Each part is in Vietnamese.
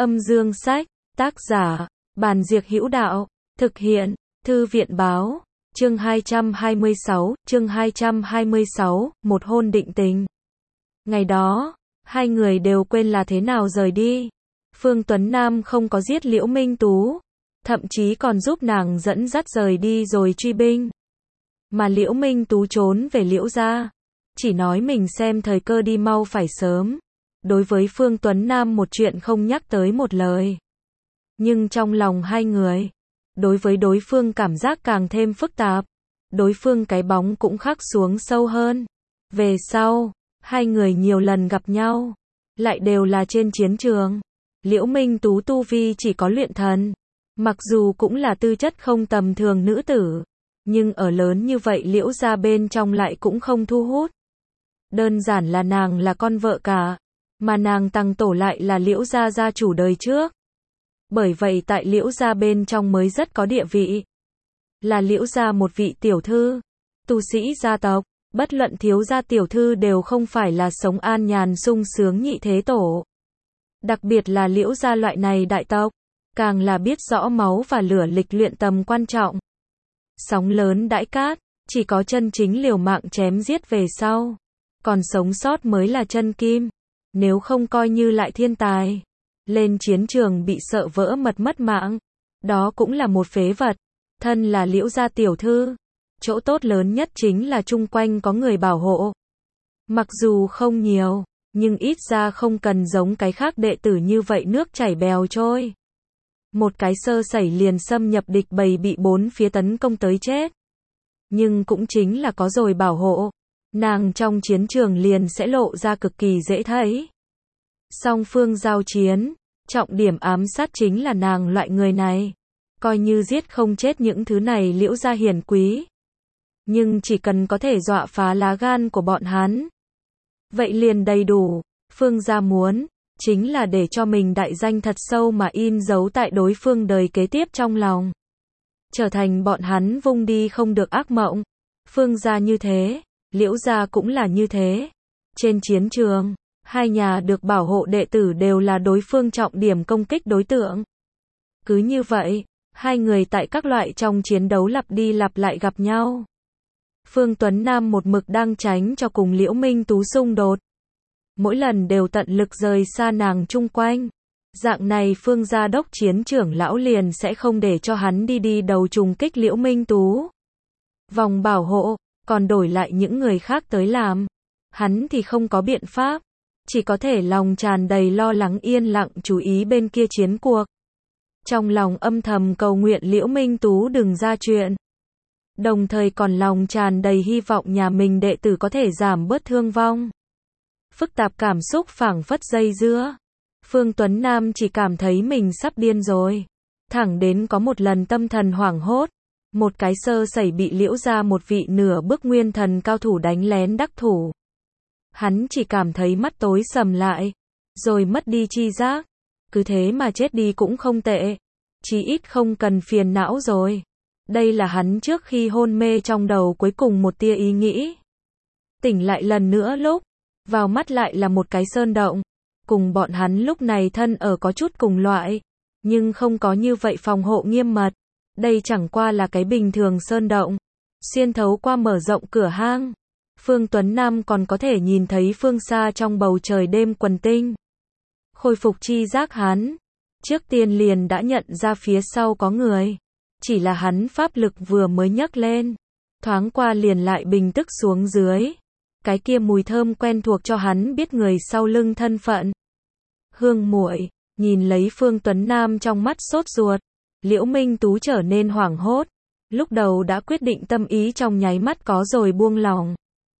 Âm dương sách, tác giả, Bàn Diệc Hữu Đạo, thực hiện, Thư viện báo, chương 226, một hôn định tình. Ngày đó, hai người đều quên là thế nào rời đi. Phương Tuấn Nam không có giết Liễu Minh Tú, thậm chí còn giúp nàng dẫn dắt rời đi rồi truy binh. Mà Liễu Minh Tú trốn về Liễu gia, chỉ nói mình xem thời cơ đi mau phải sớm. Đối với Phương Tuấn Nam một chuyện không nhắc tới một lời. Nhưng trong lòng hai người, đối với đối phương cảm giác càng thêm phức tạp. Đối phương cái bóng cũng khắc xuống sâu hơn. Về sau, hai người nhiều lần gặp nhau, lại đều là trên chiến trường. Liễu Minh Tú tu vi chỉ có luyện thần, mặc dù cũng là tư chất không tầm thường nữ tử, nhưng ở lớn như vậy Liễu gia bên trong lại cũng không thu hút. Đơn giản là nàng là con vợ cả, mà nàng Tăng tổ lại là Liễu gia gia chủ đời trước. Bởi vậy tại Liễu gia bên trong mới rất có địa vị. Là Liễu gia một vị tiểu thư, tu sĩ gia tộc, bất luận thiếu gia tiểu thư đều không phải là sống an nhàn sung sướng nhị thế tổ. Đặc biệt là Liễu gia loại này đại tộc, càng là biết rõ máu và lửa lịch luyện tầm quan trọng. Sóng lớn đãi cát, chỉ có chân chính liều mạng chém giết về sau, còn sống sót mới là chân kim. Nếu không coi như lại thiên tài, lên chiến trường bị sợ vỡ mật mất mạng, đó cũng là một phế vật. Thân là Liễu gia tiểu thư, chỗ tốt lớn nhất chính là chung quanh có người bảo hộ. Mặc dù không nhiều, nhưng ít ra không cần giống cái khác đệ tử như vậy nước chảy bèo trôi. Một cái sơ sẩy liền xâm nhập địch bầy bị bốn phía tấn công tới chết. Nhưng cũng chính là có rồi bảo hộ, nàng trong chiến trường liền sẽ lộ ra cực kỳ dễ thấy. Song phương giao chiến, trọng điểm ám sát chính là nàng loại người này. Coi như giết không chết những thứ này Liễu gia hiển quý, nhưng chỉ cần có thể dọa phá lá gan của bọn hắn, vậy liền đầy đủ. Phương gia muốn, chính là để cho mình đại danh thật sâu mà in dấu tại đối phương đời kế tiếp trong lòng. Trở thành bọn hắn vung đi không được ác mộng. Phương gia như thế, Liễu gia cũng là như thế. Trên chiến trường, hai nhà được bảo hộ đệ tử đều là đối phương trọng điểm công kích đối tượng. Cứ như vậy, hai người tại các loại trong chiến đấu lặp đi lặp lại gặp nhau. Phương Tuấn Nam một mực đang tránh cho cùng Liễu Minh Tú xung đột. Mỗi lần đều tận lực rời xa nàng chung quanh. Dạng này Phương gia đốc chiến trưởng lão liền sẽ không để cho hắn đi đầu trùng kích Liễu Minh Tú. Vòng bảo hộ, còn đổi lại những người khác tới làm. Hắn thì không có biện pháp. Chỉ có thể lòng tràn đầy lo lắng yên lặng chú ý bên kia chiến cuộc. Trong lòng âm thầm cầu nguyện Liễu Minh Tú đừng ra chuyện. Đồng thời còn lòng tràn đầy hy vọng nhà mình đệ tử có thể giảm bớt thương vong. Phức tạp cảm xúc phảng phất dây dưa. Phương Tuấn Nam chỉ cảm thấy mình sắp điên rồi. Thẳng đến có một lần tâm thần hoảng hốt. Một cái sơ sẩy bị Liễu gia một vị nửa bước nguyên thần cao thủ đánh lén đắc thủ. Hắn chỉ cảm thấy mắt tối sầm lại. Rồi mất đi chi giác. Cứ thế mà chết đi cũng không tệ. Chí ít không cần phiền não rồi. Đây là hắn trước khi hôn mê trong đầu cuối cùng một tia ý nghĩ. Tỉnh lại lần nữa lúc, vào mắt lại là một cái sơn động. Cùng bọn hắn lúc này thân ở có chút cùng loại, nhưng không có như vậy phòng hộ nghiêm mật. Đây chẳng qua là cái bình thường sơn động. Xuyên thấu qua mở rộng cửa hang, Phương Tuấn Nam còn có thể nhìn thấy phương xa trong bầu trời đêm quần tinh. Khôi phục chi giác hắn, trước tiên liền đã nhận ra phía sau có người. Chỉ là hắn pháp lực vừa mới nhấc lên, thoáng qua liền lại bình tức xuống dưới. Cái kia mùi thơm quen thuộc cho hắn biết người sau lưng thân phận. Hương muội, nhìn lấy Phương Tuấn Nam trong mắt sốt ruột, Liễu Minh Tú trở nên hoảng hốt. Lúc đầu đã quyết định tâm ý trong nháy mắt có rồi buông lòng.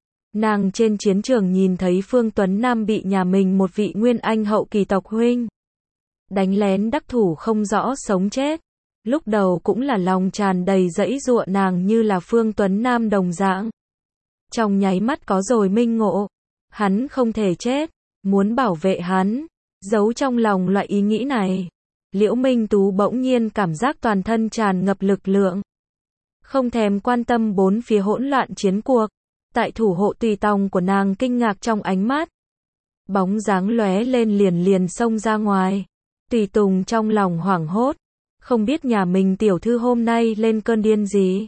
Nàng trên chiến trường nhìn thấy Phương Tuấn Nam bị nhà mình một vị nguyên anh hậu kỳ tộc huynh đánh lén đắc thủ không rõ sống chết. Lúc đầu cũng là lòng tràn đầy dãy dụa nàng như là Phương Tuấn Nam đồng dạng. Trong nháy mắt có rồi minh ngộ. Hắn không thể chết. Muốn bảo vệ hắn. Giấu trong lòng loại ý nghĩ này. Liễu Minh Tú bỗng nhiên cảm giác toàn thân tràn ngập lực lượng. Không thèm quan tâm bốn phía hỗn loạn chiến cuộc. Tại thủ hộ tùy tòng của nàng kinh ngạc trong ánh mắt. Bóng dáng lóe lên liền xông ra ngoài. Tùy tùng trong lòng hoảng hốt, không biết nhà mình tiểu thư hôm nay lên cơn điên gì.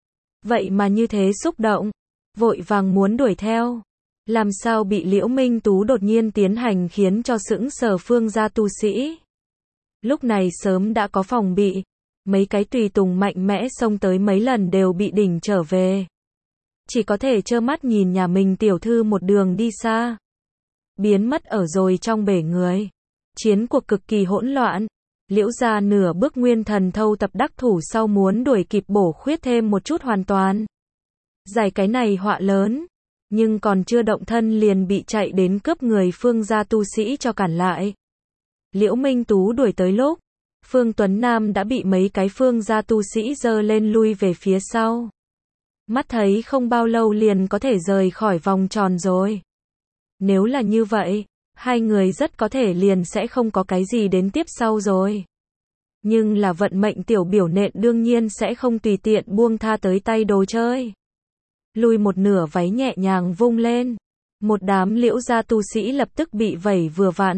Vậy mà như thế xúc động, vội vàng muốn đuổi theo. Làm sao bị Liễu Minh Tú đột nhiên tiến hành khiến cho sững sờ Phương gia tu sĩ. Lúc này sớm đã có phòng bị, mấy cái tùy tùng mạnh mẽ xông tới mấy lần đều bị đỉnh trở về. Chỉ có thể trơ mắt nhìn nhà mình tiểu thư một đường đi xa, biến mất ở rồi trong bể người. Chiến cuộc cực kỳ hỗn loạn. Liễu gia nửa bước nguyên thần thâu tập đắc thủ sau muốn đuổi kịp bổ khuyết thêm một chút hoàn toàn. Giải cái này họa lớn, nhưng còn chưa động thân liền bị chạy đến cướp người Phương gia tu sĩ cho cản lại. Liễu Minh Tú đuổi tới lúc, Phương Tuấn Nam đã bị mấy cái Phương gia tu sĩ giơ lên lui về phía sau. Mắt thấy không bao lâu liền có thể rời khỏi vòng tròn rồi. Nếu là như vậy, hai người rất có thể liền sẽ không có cái gì đến tiếp sau rồi. Nhưng là vận mệnh tiểu biểu nện đương nhiên sẽ không tùy tiện buông tha tới tay đồ chơi. Lùi một nửa váy nhẹ nhàng vung lên. Một đám Liễu gia tu sĩ lập tức bị vẩy vừa vặn.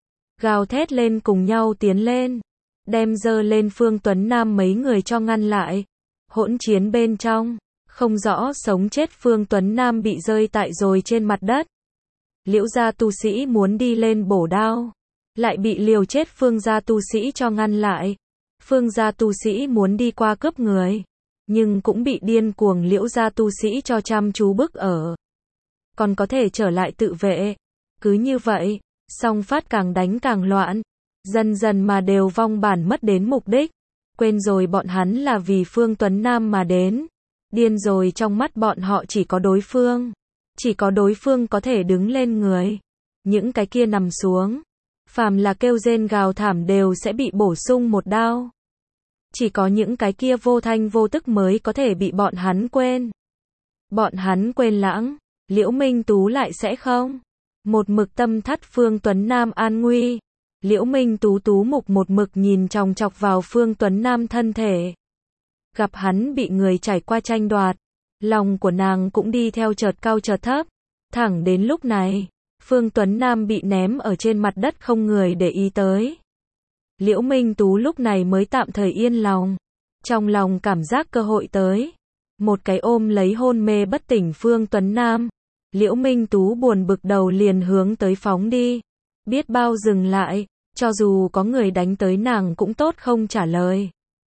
Gào thét lên cùng nhau tiến lên. Đem giơ lên Phương Tuấn Nam mấy người cho ngăn lại. Hỗn chiến bên trong, không rõ sống chết Phương Tuấn Nam bị rơi tại rồi trên mặt đất. Liễu gia tu sĩ muốn đi lên bổ đao, lại bị liều chết Phương gia tu sĩ cho ngăn lại. Phương gia tu sĩ muốn đi qua cướp người, nhưng cũng bị điên cuồng Liễu gia tu sĩ cho chăm chú bức ở. Còn có thể trở lại tự vệ. Cứ như vậy, song phát càng đánh càng loạn. Dần dần mà đều vong bản mất đến mục đích. Quên rồi bọn hắn là vì Phương Tuấn Nam mà đến. Điên rồi trong mắt bọn họ chỉ có đối phương. Chỉ có đối phương có thể đứng lên người. Những cái kia nằm xuống. Phàm là kêu rên gào thảm đều sẽ bị bổ sung một đao. Chỉ có những cái kia vô thanh vô tức mới có thể bị bọn hắn quên. Bọn hắn quên lãng, Liễu Minh Tú lại sẽ không. Một mực tâm thắt Phương Tuấn Nam an nguy. Liễu Minh Tú tú mục một mực nhìn chòng chọc vào Phương Tuấn Nam thân thể. Gặp hắn bị người trải qua tranh đoạt, lòng của nàng cũng đi theo chợt cao chợt thấp. Thẳng đến lúc này, Phương Tuấn Nam bị ném ở trên mặt đất không người để ý tới. Liễu Minh Tú lúc này mới tạm thời yên lòng. Trong lòng cảm giác cơ hội tới. Một cái ôm lấy hôn mê bất tỉnh Phương Tuấn Nam. Liễu Minh Tú buồn bực đầu liền hướng tới phóng đi. Biết bao dừng lại, cho dù có người đánh tới nàng cũng tốt không trả lời.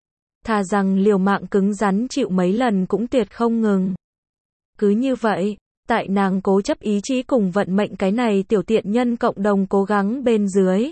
Thà rằng liều mạng cứng rắn chịu mấy lần cũng tuyệt không ngừng. Cứ như vậy, tại nàng cố chấp ý chí cùng vận mệnh cái này tiểu tiện nhân cộng đồng cố gắng bên dưới.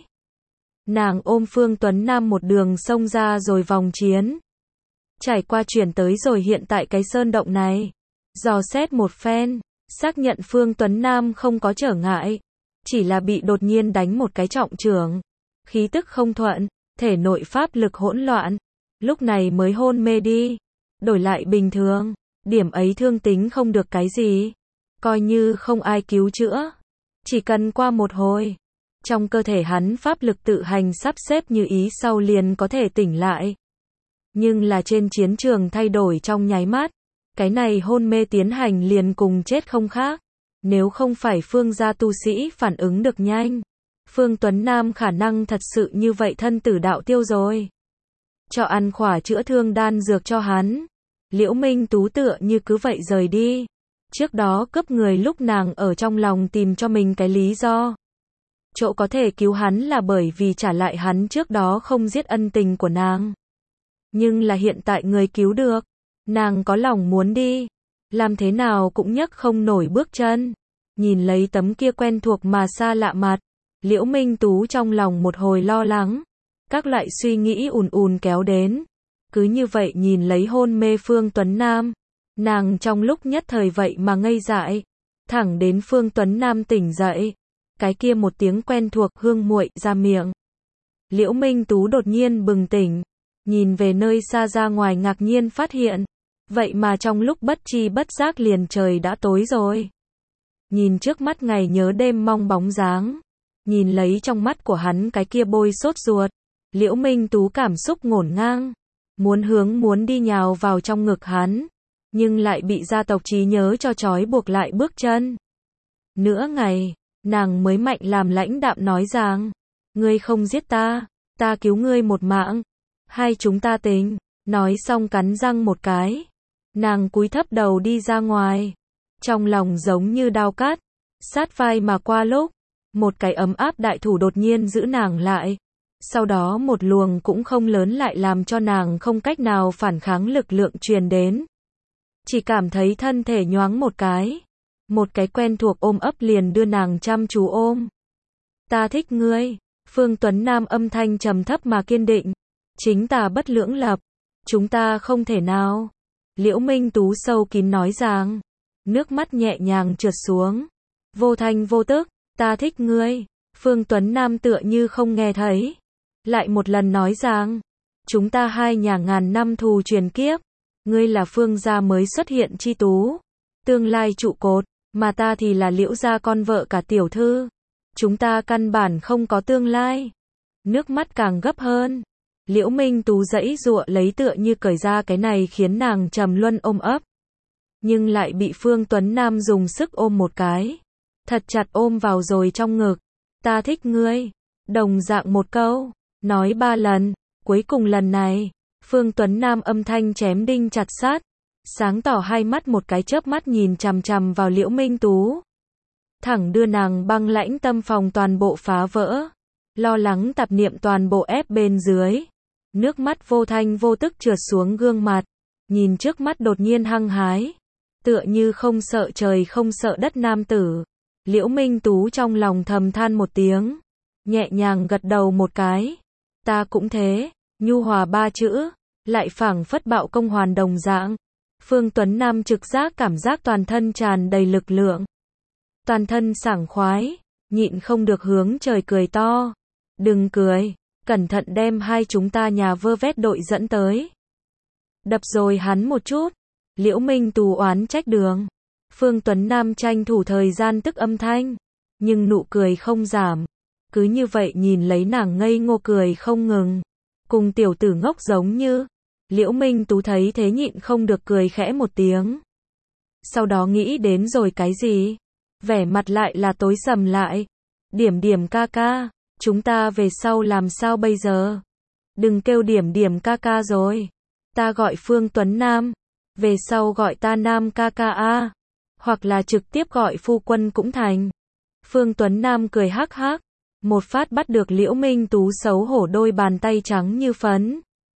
Nàng ôm Phương Tuấn Nam một đường xông ra rồi vòng chiến. Trải qua chuyển tới rồi hiện tại cái sơn động này. Dò xét một phen, xác nhận Phương Tuấn Nam không có trở ngại. Chỉ là bị đột nhiên đánh một cái trọng chưởng. Khí tức không thuận, thể nội pháp lực hỗn loạn. Lúc này mới hôn mê đi. Đổi lại bình thường, điểm ấy thương tính không được cái gì. Coi như không ai cứu chữa. Chỉ cần qua một hồi, trong cơ thể hắn pháp lực tự hành sắp xếp như ý sau liền có thể tỉnh lại. Nhưng là trên chiến trường thay đổi trong nháy mắt. Cái này hôn mê tiến hành liền cùng chết không khác. Nếu không phải Phương gia tu sĩ phản ứng được nhanh, Phương Tuấn Nam khả năng thật sự như vậy thân tử đạo tiêu rồi. Cho ăn khỏa chữa thương đan dược cho hắn. Liễu Minh Tú tựa như cứ vậy rời đi. Trước đó cướp người lúc nàng ở trong lòng tìm cho mình cái lý do. Chỗ có thể cứu hắn là bởi vì trả lại hắn trước đó không giết ân tình của nàng. Nhưng là hiện tại người cứu được. Nàng có lòng muốn đi. Làm thế nào cũng nhấc không nổi bước chân. Nhìn lấy tấm kia quen thuộc mà xa lạ mặt. Liễu Minh Tú trong lòng một hồi lo lắng. Các loại suy nghĩ ùn ùn kéo đến. Cứ như vậy nhìn lấy hôn mê Phương Tuấn Nam. Nàng trong lúc nhất thời vậy mà ngây dại. Thẳng đến Phương Tuấn Nam tỉnh dậy. Cái kia một tiếng quen thuộc hương muội ra miệng. Liễu Minh Tú đột nhiên bừng tỉnh. Nhìn về nơi xa ra ngoài ngạc nhiên phát hiện. Vậy mà trong lúc bất chi bất giác liền trời đã tối rồi. Nhìn trước mắt ngày nhớ đêm mong bóng dáng. Nhìn lấy trong mắt của hắn cái kia bôi sốt ruột. Liễu Minh Tú cảm xúc ngổn ngang. Muốn đi nhào vào trong ngực hắn. Nhưng lại bị gia tộc trí nhớ cho trói buộc lại bước chân. Nửa ngày, nàng mới mạnh làm lãnh đạm nói rằng. Ngươi không giết ta. ta cứu ngươi một mạng, hai chúng ta tính. Nói xong cắn răng một cái, nàng cúi thấp đầu đi ra ngoài, trong lòng giống như đao cắt, sát vai mà qua lúc, một cái ấm áp đại thủ đột nhiên giữ nàng lại, sau đó một luồng cũng không lớn lại làm cho nàng không cách nào phản kháng lực lượng truyền đến. Chỉ cảm thấy thân thể nhoáng một cái quen thuộc ôm ấp liền đưa nàng chăm chú ôm. Ta thích ngươi, Phương Tuấn Nam âm thanh trầm thấp mà kiên định, chính ta bất lưỡng lập, chúng ta không thể nào. Liễu Minh Tú sâu kín nói rằng, nước mắt nhẹ nhàng trượt xuống, vô thanh vô tức, ta thích ngươi. Phương Tuấn Nam tựa như không nghe thấy, lại một lần nói rằng, chúng ta hai nhà ngàn năm thù truyền kiếp, ngươi là Phương gia mới xuất hiện chi tú, tương lai trụ cột, mà ta thì là Liễu gia con vợ cả tiểu thư, chúng ta căn bản không có tương lai. Nước mắt càng gấp hơn, Liễu Minh Tú giãy giụa lấy tựa như cởi ra cái này khiến nàng trầm luân ôm ấp, nhưng lại bị Phương Tuấn Nam dùng sức ôm một cái, thật chặt ôm vào rồi trong ngực. Ta thích ngươi, đồng dạng một câu, nói 3 lần, cuối cùng lần này, Phương Tuấn Nam âm thanh chém đinh chặt sắt, sáng tỏ hai mắt một cái chớp mắt nhìn chằm chằm vào Liễu Minh Tú, thẳng đưa nàng băng lãnh tâm phòng toàn bộ phá vỡ, lo lắng tạp niệm toàn bộ ép bên dưới, nước mắt vô thanh vô tức trượt xuống gương mặt, nhìn trước mắt đột nhiên hăng hái, tựa như không sợ trời không sợ đất nam tử. Liễu Minh Tú trong lòng thầm than một tiếng, nhẹ nhàng gật đầu một cái. Ta cũng thế, nhu hòa 3 chữ, lại phảng phất bạo công hoàn đồng dạng. Phương Tuấn Nam trực giác cảm giác toàn thân tràn đầy lực lượng, toàn thân sảng khoái, nhịn không được hướng trời cười to. Đừng cười, cẩn thận đem hai chúng ta nhà vơ vét đội dẫn tới. Đập rồi hắn một chút. Liễu Minh Tú oán trách đường. Phương Tuấn Nam tranh thủ thời gian tức âm thanh, nhưng nụ cười không giảm. Cứ như vậy nhìn lấy nàng ngây ngô cười không ngừng, cùng tiểu tử ngốc giống như. Liễu Minh Tú thấy thế nhịn không được cười khẽ một tiếng. Sau đó nghĩ đến rồi cái gì? Vẻ mặt lại là tối sầm lại. Điểm điểm ca ca, chúng ta về sau làm sao bây giờ? Đừng kêu điểm điểm ca ca rồi. Ta gọi Phương Tuấn Nam, về sau gọi ta Nam ca ca a, hoặc là trực tiếp gọi phu quân cũng thành. Phương Tuấn Nam cười hắc hắc, một phát bắt được Liễu Minh Tú xấu hổ đôi bàn tay trắng như phấn.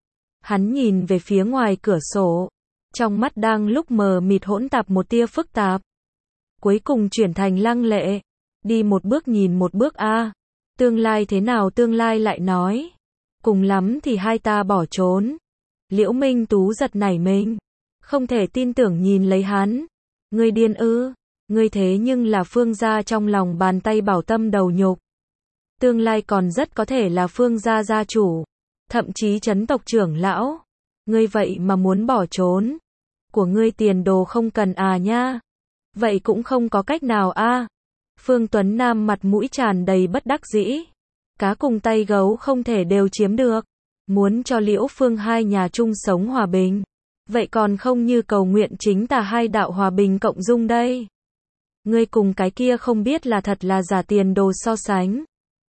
Hắn nhìn về phía ngoài cửa sổ, trong mắt đang lúc mờ mịt hỗn tạp một tia phức tạp, cuối cùng chuyển thành lăng lệ. Đi một bước nhìn một bước a, tương lai thế nào tương lai lại nói, cùng lắm thì hai ta bỏ trốn. Liễu Minh Tú giật nảy mình, không thể tin tưởng nhìn lấy hắn. Ngươi điên ư? Ngươi thế nhưng là Phương gia trong lòng bàn tay bảo tâm đầu nhục, tương lai còn rất có thể là Phương gia gia chủ, thậm chí trấn tộc trưởng lão. Ngươi vậy mà muốn bỏ trốn? Của ngươi tiền đồ không cần à nha? Vậy cũng không có cách nào a. Phương Tuấn Nam mặt mũi tràn đầy bất đắc dĩ. Cá cùng tay gấu không thể đều chiếm được. Muốn cho Liễu Phương hai nhà chung sống hòa bình, vậy còn không như cầu nguyện chính tà hai đạo hòa bình cộng dung đây. Ngươi cùng cái kia không biết là thật là giả tiền đồ so sánh.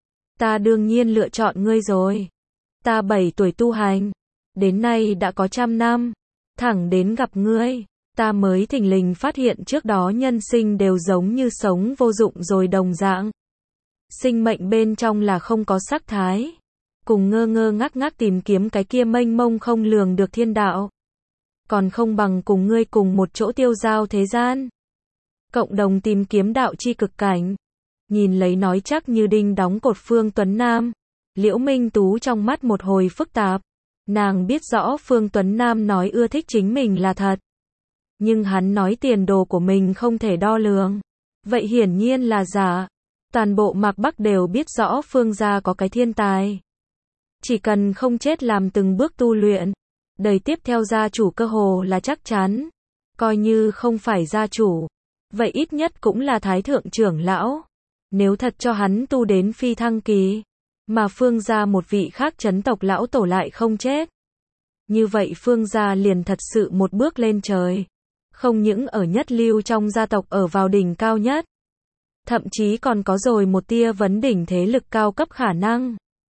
Ta đương nhiên lựa chọn ngươi rồi. Ta 7 tuổi tu hành, đến nay đã có 100 năm, thẳng đến gặp ngươi, ta mới thình lình phát hiện trước đó nhân sinh đều giống như sống vô dụng rồi đồng dạng. Sinh mệnh bên trong là không có sắc thái, cùng ngơ ngơ ngác ngác tìm kiếm cái kia mênh mông không lường được thiên đạo. Còn không bằng cùng ngươi cùng một chỗ tiêu giao thế gian, cộng đồng tìm kiếm đạo chi cực cảnh. Nhìn lấy nói chắc như đinh đóng cột Phương Tuấn Nam, Liễu Minh Tú trong mắt một hồi phức tạp. Nàng biết rõ Phương Tuấn Nam nói ưa thích chính mình là thật, nhưng hắn nói tiền đồ của mình không thể đo lường, vậy hiển nhiên là giả. Toàn bộ Mạc Bắc đều biết rõ Phương gia có cái thiên tài, chỉ cần không chết làm từng bước tu luyện, đời tiếp theo gia chủ cơ hồ là chắc chắn. Coi như không phải gia chủ, vậy ít nhất cũng là thái thượng trưởng lão. Nếu thật cho hắn tu đến phi thăng kỳ, mà Phương gia một vị khác trấn tộc lão tổ lại không chết, như vậy Phương gia liền thật sự một bước lên trời, không những ở nhất lưu trong gia tộc ở vào đỉnh cao nhất, thậm chí còn có rồi một tia vấn đỉnh thế lực cao cấp khả năng.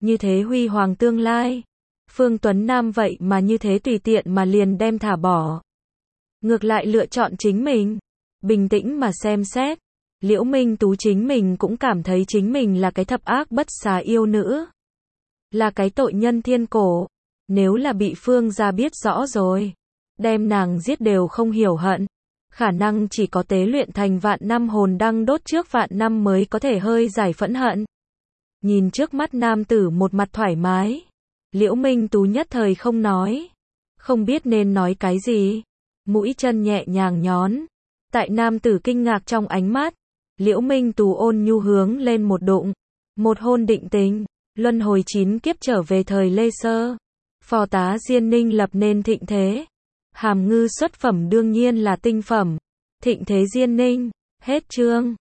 như thế huy hoàng tương lai. Phương Tuấn Nam vậy mà như thế tùy tiện mà liền đem thả bỏ. Ngược lại lựa chọn chính mình. Bình tĩnh mà xem xét. Liễu Minh Tú chính mình cũng cảm thấy chính mình là cái thập ác bất xá yêu nữ. Là cái tội nhân thiên cổ. Nếu là bị Phương gia biết rõ rồi. Đem nàng giết đều không hiểu hận. Khả năng chỉ có tế luyện thành vạn năm hồn đăng đốt trước vạn năm mới có thể hơi giải phẫn hận. Nhìn trước mắt nam tử một mặt thoải mái. Liễu Minh Tú nhất thời không nói. Không biết nên nói cái gì. Mũi chân nhẹ nhàng nhón. Tại nam tử kinh ngạc trong ánh mắt. Liễu Minh Tú ôn nhu hướng lên một đụng. Một hôn định tình. Luân hồi 9 kiếp trở về thời Lê Sơ. Phò tá Diên Ninh lập nên thịnh thế. Hàm ngư xuất phẩm đương nhiên là tinh phẩm. Thịnh thế Diên Ninh. Hết chương.